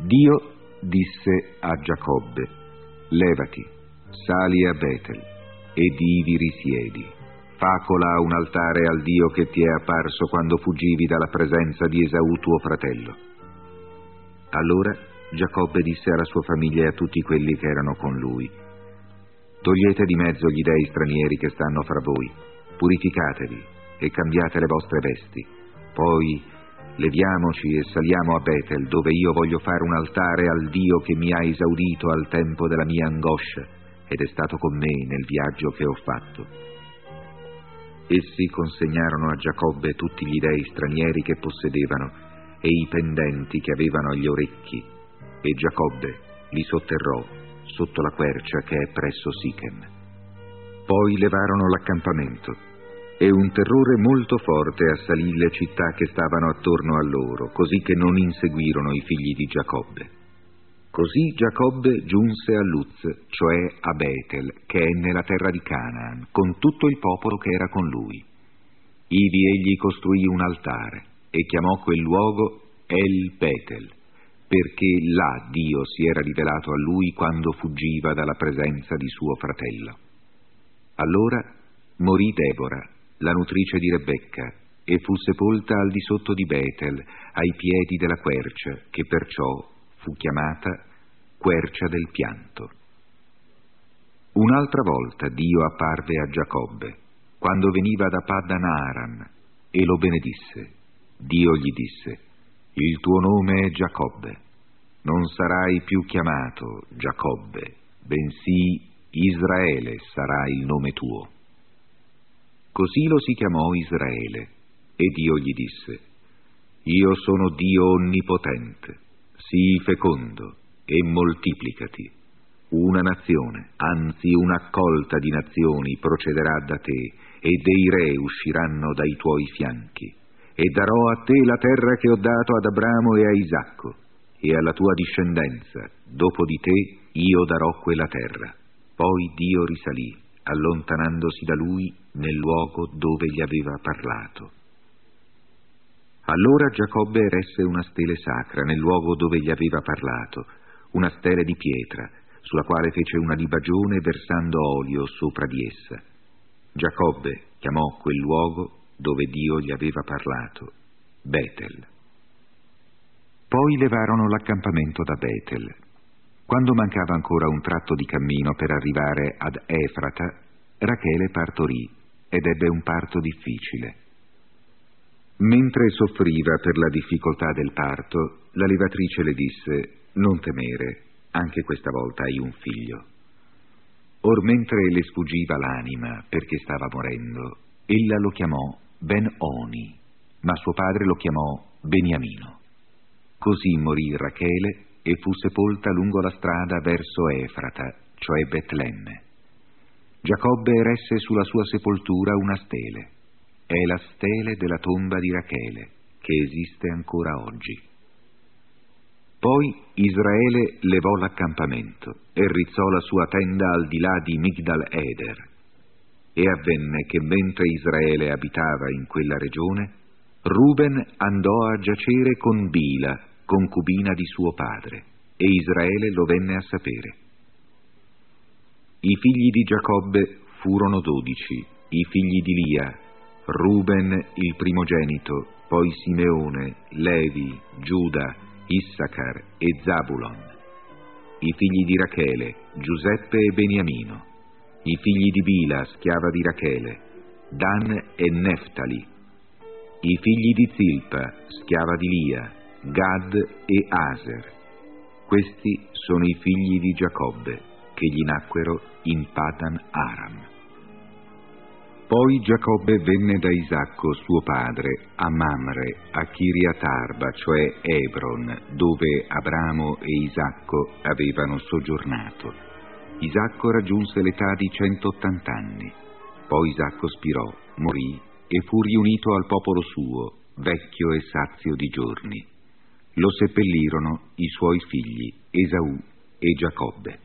Dio disse a Giacobbe: levati, sali a Betel, ed ivi risiedi. Fa colà un altare al Dio che ti è apparso quando fuggivi dalla presenza di Esau tuo fratello. Allora Giacobbe disse alla sua famiglia e a tutti quelli che erano con lui: togliete di mezzo gli dei stranieri che stanno fra voi, purificatevi e cambiate le vostre vesti. Poi leviamoci e saliamo a Betel, dove io voglio fare un altare al Dio che mi ha esaudito al tempo della mia angoscia ed è stato con me nel viaggio che ho fatto. Essi consegnarono a Giacobbe tutti gli dei stranieri che possedevano e i pendenti che avevano agli orecchi, e Giacobbe li sotterrò sotto la quercia che è presso Sichem. Poi levarono l'accampamento, e un terrore molto forte assalì le città che stavano attorno a loro, così che non inseguirono i figli di Giacobbe. Così Giacobbe giunse a Luz, cioè a Betel, che è nella terra di Canaan, con tutto il popolo che era con lui. Ivi egli costruì un altare e chiamò quel luogo El Betel, perché là Dio si era rivelato a lui quando fuggiva dalla presenza di suo fratello. Allora morì Debora, la nutrice di Rebecca, e fu sepolta al di sotto di Betel, ai piedi della quercia, che perciò fu chiamata quercia del pianto. Un'altra volta Dio apparve a Giacobbe, quando veniva da Paddan Aram, e lo benedisse. Dio gli disse: il tuo nome è Giacobbe, non sarai più chiamato Giacobbe, bensì Israele sarà il nome tuo. Così lo si chiamò Israele, e Dio gli disse: io sono Dio onnipotente, sii fecondo e moltiplicati. Una nazione, anzi un'accolta di nazioni procederà da te, e dei re usciranno dai tuoi fianchi. E darò a te la terra che ho dato ad Abramo e a Isacco, e alla tua discendenza, dopo di te, io darò quella terra. Poi Dio risalì, allontanandosi da lui nel luogo dove gli aveva parlato. Allora Giacobbe eresse una stele sacra nel luogo dove gli aveva parlato, una stele di pietra, sulla quale fece una libagione versando olio sopra di essa. Giacobbe chiamò quel luogo dove Dio gli aveva parlato Betel. Poi levarono l'accampamento da Betel. Quando mancava ancora un tratto di cammino per arrivare ad Efrata, Rachele partorì ed ebbe un parto difficile. Mentre soffriva per la difficoltà del parto, la levatrice le disse: non temere, anche questa volta hai un figlio. Or mentre le sfuggiva l'anima perché stava morendo, ella lo chiamò Ben-Oni, ma suo padre lo chiamò Beniamino. Così morì Rachele e fu sepolta lungo la strada verso Efrata, cioè Betlemme. Giacobbe eresse sulla sua sepoltura una stele. È la stele della tomba di Rachele, che esiste ancora oggi. Poi Israele levò l'accampamento e rizzò la sua tenda al di là di Migdal Eder. E avvenne che mentre Israele abitava in quella regione, Ruben andò a giacere con Bila, concubina di suo padre, e Israele lo venne a sapere. I figli di Giacobbe furono 12, i figli di Lia, Ruben il primogenito, poi Simeone, Levi, Giuda, Issachar e Zabulon. I figli di Rachele, Giuseppe e Beniamino. I figli di Bila, schiava di Rachele, Dan e Neftali. I figli di Zilpa, schiava di Lia, Gad e Aser. Questi sono i figli di Giacobbe, che gli nacquero in Paddan Aram. Poi Giacobbe venne da Isacco suo padre a Mamre, a Kiriat Arba, cioè Hebron, dove Abramo e Isacco avevano soggiornato. Isacco raggiunse l'età di 180 anni. Poi Isacco spirò, morì e fu riunito al popolo suo, vecchio e sazio di giorni. Lo seppellirono i suoi figli, Esau e Giacobbe.